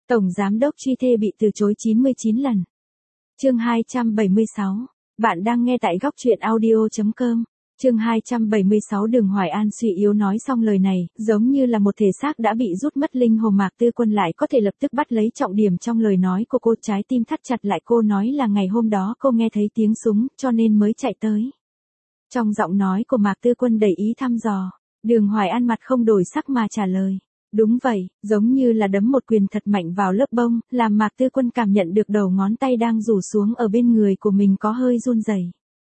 Tổng giám đốc truy thê bị từ chối 99 lần. Chương 276. Bạn đang nghe tại góc truyện audio.com. Chương 276. Đường Hoài An suy yếu nói xong lời này, giống như là một thể xác đã bị rút mất linh hồn. Mạc Tư Quân lại có thể lập tức bắt lấy trọng điểm trong lời nói của cô, trái tim thắt chặt lại. Cô nói là ngày hôm đó cô nghe thấy tiếng súng, cho nên mới chạy tới. Trong giọng nói của Mạc Tư Quân đầy ý thăm dò. Đường Hoài An mặt không đổi sắc mà trả lời. Đúng vậy, giống như là đấm một quyền thật mạnh vào lớp bông, làm Mạc Tư Quân cảm nhận được đầu ngón tay đang rủ xuống ở bên người của mình có hơi run rẩy.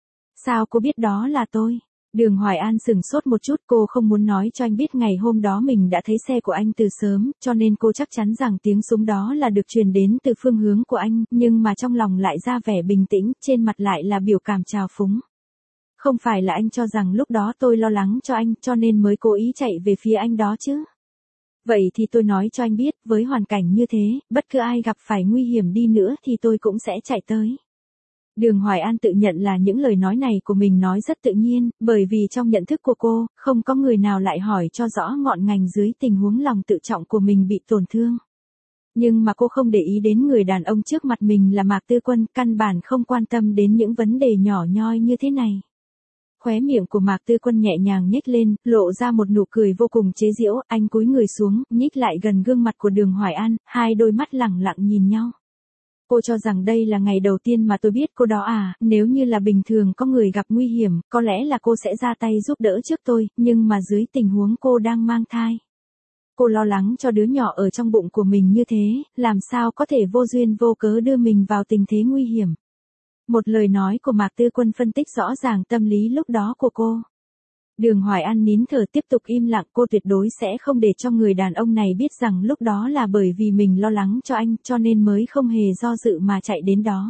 Sao cô biết đó là tôi? Đường Hoài An sửng sốt một chút, cô không muốn nói cho anh biết ngày hôm đó mình đã thấy xe của anh từ sớm, cho nên cô chắc chắn rằng tiếng súng đó là được truyền đến từ phương hướng của anh, nhưng mà trong lòng lại ra vẻ bình tĩnh, trên mặt lại là biểu cảm trào phúng. Không phải là anh cho rằng lúc đó tôi lo lắng cho anh, cho nên mới cố ý chạy về phía anh đó chứ? Vậy thì tôi nói cho anh biết, với hoàn cảnh như thế, bất cứ ai gặp phải nguy hiểm đi nữa thì tôi cũng sẽ chạy tới. Đường Hoài An tự nhận là những lời nói này của mình nói rất tự nhiên, bởi vì trong nhận thức của cô, không có người nào lại hỏi cho rõ ngọn ngành dưới tình huống lòng tự trọng của mình bị tổn thương. Nhưng mà cô không để ý đến người đàn ông trước mặt mình là Mạc Tư Quân, căn bản không quan tâm đến những vấn đề nhỏ nhoi như thế này. Khóe miệng của Mạc Tư Quân nhẹ nhàng nhếch lên, lộ ra một nụ cười vô cùng chế giễu, anh cúi người xuống, nhích lại gần gương mặt của Đường Hoài An, hai đôi mắt lẳng lặng nhìn nhau. Cô cho rằng đây là ngày đầu tiên mà tôi biết cô đó à, nếu như là bình thường có người gặp nguy hiểm, có lẽ là cô sẽ ra tay giúp đỡ trước tôi, nhưng mà dưới tình huống cô đang mang thai. Cô lo lắng cho đứa nhỏ ở trong bụng của mình như thế, làm sao có thể vô duyên vô cớ đưa mình vào tình thế nguy hiểm. Một lời nói của Mạc Tư Quân phân tích rõ ràng tâm lý lúc đó của cô. Đường Hoài An nín thở tiếp tục im lặng, cô tuyệt đối sẽ không để cho người đàn ông này biết rằng lúc đó là bởi vì mình lo lắng cho anh cho nên mới không hề do dự mà chạy đến đó.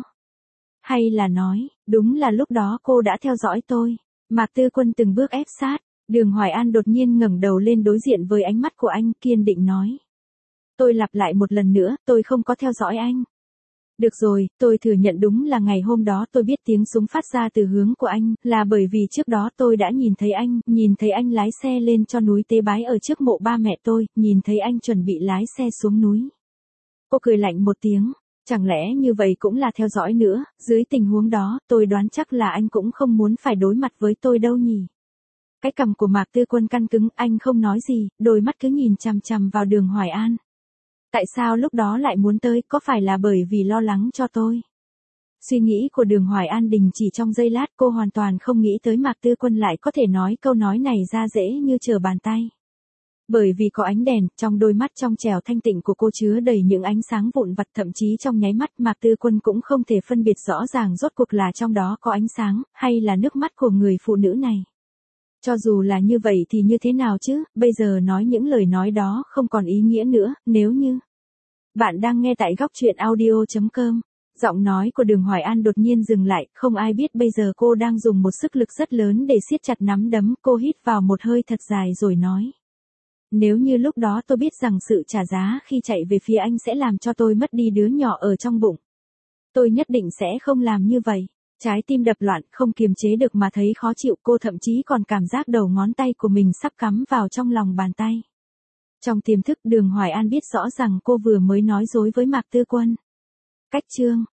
Hay là nói, đúng là lúc đó cô đã theo dõi tôi. Mạc Tư Quân từng bước ép sát, Đường Hoài An đột nhiên ngẩng đầu lên đối diện với ánh mắt của anh, kiên định nói. Tôi lặp lại một lần nữa, tôi không có theo dõi anh. Được rồi, tôi thừa nhận đúng là ngày hôm đó tôi biết tiếng súng phát ra từ hướng của anh, là bởi vì trước đó tôi đã nhìn thấy anh lái xe lên cho núi tế bái ở trước mộ ba mẹ tôi, nhìn thấy anh chuẩn bị lái xe xuống núi. Cô cười lạnh một tiếng, chẳng lẽ như vậy cũng là theo dõi nữa, dưới tình huống đó, tôi đoán chắc là anh cũng không muốn phải đối mặt với tôi đâu nhỉ. Cái cằm của Mạc Tư Quân căng cứng, anh không nói gì, đôi mắt cứ nhìn chằm chằm vào Đường Hoài An. Tại sao lúc đó lại muốn tới, có phải là bởi vì lo lắng cho tôi? Suy nghĩ của Đường Hoài An đình chỉ trong giây lát, cô hoàn toàn không nghĩ tới Mạc Tư Quân lại có thể nói câu nói này ra dễ như trở bàn tay. Bởi vì có ánh đèn, trong đôi mắt trong trẻo thanh tịnh của cô chứa đầy những ánh sáng vụn vặt, thậm chí trong nháy mắt Mạc Tư Quân cũng không thể phân biệt rõ ràng rốt cuộc là trong đó có ánh sáng, hay là nước mắt của người phụ nữ này. Cho dù là như vậy thì như thế nào chứ, bây giờ nói những lời nói đó không còn ý nghĩa nữa, nếu như... Bạn đang nghe tại góc truyện audio.com. Giọng nói của Đường Hoài An đột nhiên dừng lại, không ai biết bây giờ cô đang dùng một sức lực rất lớn để siết chặt nắm đấm, cô hít vào một hơi thật dài rồi nói. Nếu như lúc đó tôi biết rằng sự trả giá khi chạy về phía anh sẽ làm cho tôi mất đi đứa nhỏ ở trong bụng. Tôi nhất định sẽ không làm như vậy. Trái tim đập loạn, không kiềm chế được mà thấy khó chịu, cô thậm chí còn cảm giác đầu ngón tay của mình sắp cắm vào trong lòng bàn tay. Trong tiềm thức Đường Hoài An biết rõ rằng cô vừa mới nói dối với Mạc Tư Quân. Cách chương